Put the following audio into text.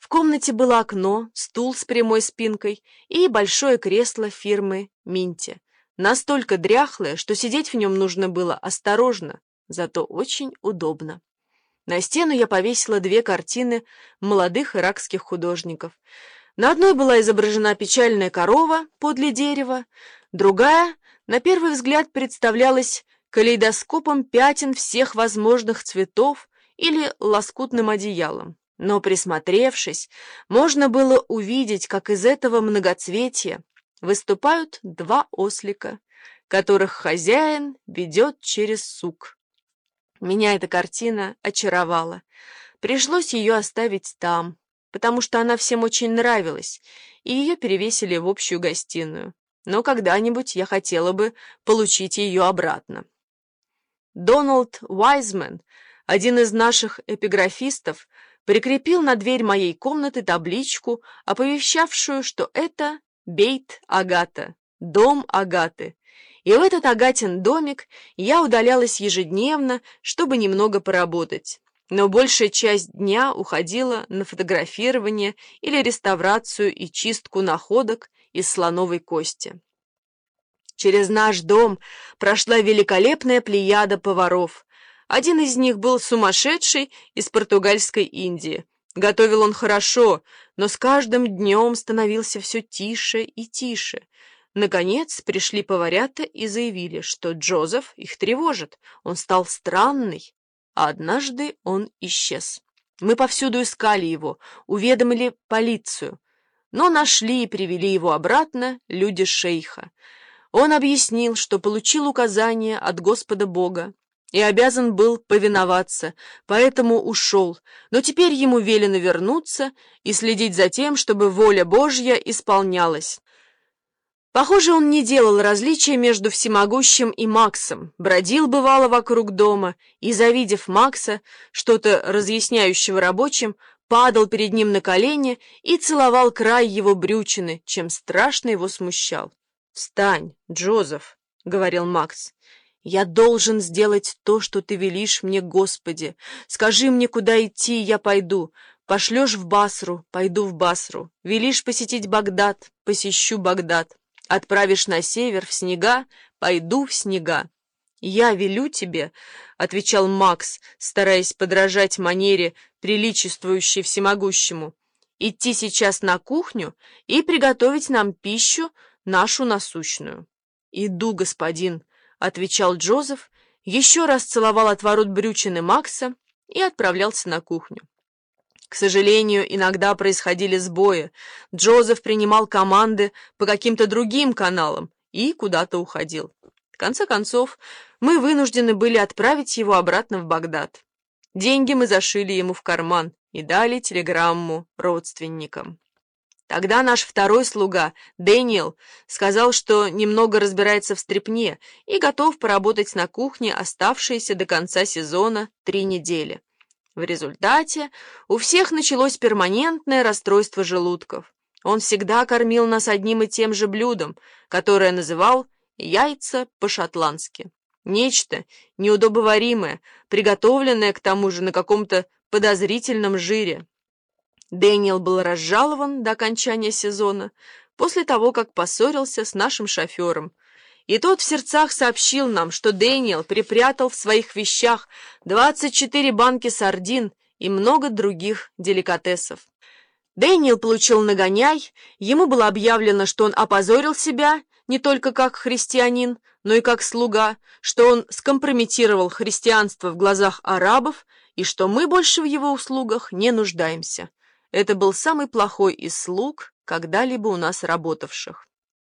комнате было окно, стул с прямой спинкой и большое кресло фирмы «Минти». Настолько дряхлое, что сидеть в нем нужно было осторожно, зато очень удобно. На стену я повесила 2 картины молодых иракских художников. На одной была изображена печальная корова подле дерева, другая, на первый взгляд, представлялась калейдоскопом пятен всех возможных цветов или лоскутным одеялом. Но, присмотревшись, можно было увидеть, как из этого многоцветия выступают 2 ослика, которых хозяин ведет через сук. Меня эта картина очаровала. Пришлось ее оставить там, потому что она всем очень нравилась, и ее перевесили в общую гостиную. Но когда-нибудь я хотела бы получить ее обратно. Дональд Уайзман, один из наших эпиграфистов, прикрепил на дверь моей комнаты табличку, оповещавшую, что это Бейт Агата, дом Агаты. И в этот Агатин домик я удалялась ежедневно, чтобы немного поработать. Но большая часть дня уходила на фотографирование или реставрацию и чистку находок из слоновой кости. Через наш дом прошла великолепная плеяда поваров. Один из них был сумасшедший из португальской Индии. Готовил он хорошо, но с каждым днем становился все тише и тише. Наконец пришли поварята и заявили, что Джозеф их тревожит. Он стал странный, а однажды он исчез. Мы повсюду искали его, уведомили полицию, но нашли и привели его обратно люди шейха. Он объяснил, что получил указание от Господа Бога и обязан был повиноваться, поэтому ушел, но теперь ему велено вернуться и следить за тем, чтобы воля Божья исполнялась. Похоже, он не делал различия между всемогущим и Максом, бродил бывало вокруг дома и, завидев Макса, что-то разъясняющего рабочим, падал перед ним на колени и целовал край его брючины, чем страшно его смущал. «Встань, Джозеф», — говорил Макс. «Я должен сделать то, что ты велишь мне, Господи. Скажи мне, куда идти, я пойду. Пошлешь в Басру, пойду в Басру. Велишь посетить Багдад, посещу Багдад. Отправишь на север, в снега, пойду в снега». «Я велю тебе», — отвечал Макс, стараясь подражать манере, приличествующей всемогущему, «идти сейчас на кухню и приготовить нам пищу, нашу насущную». «Иду, господин», — отвечал Джозеф, еще раз целовал отворот брючины Макса и отправлялся на кухню. К сожалению, иногда происходили сбои. Джозеф принимал команды по каким-то другим каналам и куда-то уходил. В конце концов, мы вынуждены были отправить его обратно в Багдад. Деньги мы зашили ему в карман и дали телеграмму родственникам. Тогда наш второй слуга, Дэниел, сказал, что немного разбирается в стряпне и готов поработать на кухне оставшиеся до конца сезона 3 недели. В результате у всех началось перманентное расстройство желудков. Он всегда кормил нас одним и тем же блюдом, которое называл «яйца по-шотландски». Нечто неудобоваримое, приготовленное к тому же на каком-то подозрительном жире. Дэниел был разжалован до окончания сезона после того, как поссорился с нашим шофером. И тот в сердцах сообщил нам, что Дэниел припрятал в своих вещах 24 банки сардин и много других деликатесов. Дэниел получил нагоняй, ему было объявлено, что он опозорил себя не только как христианин, но и как слуга, что он скомпрометировал христианство в глазах арабов и что мы больше в его услугах не нуждаемся. Это был самый плохой из слуг, когда-либо у нас работавших.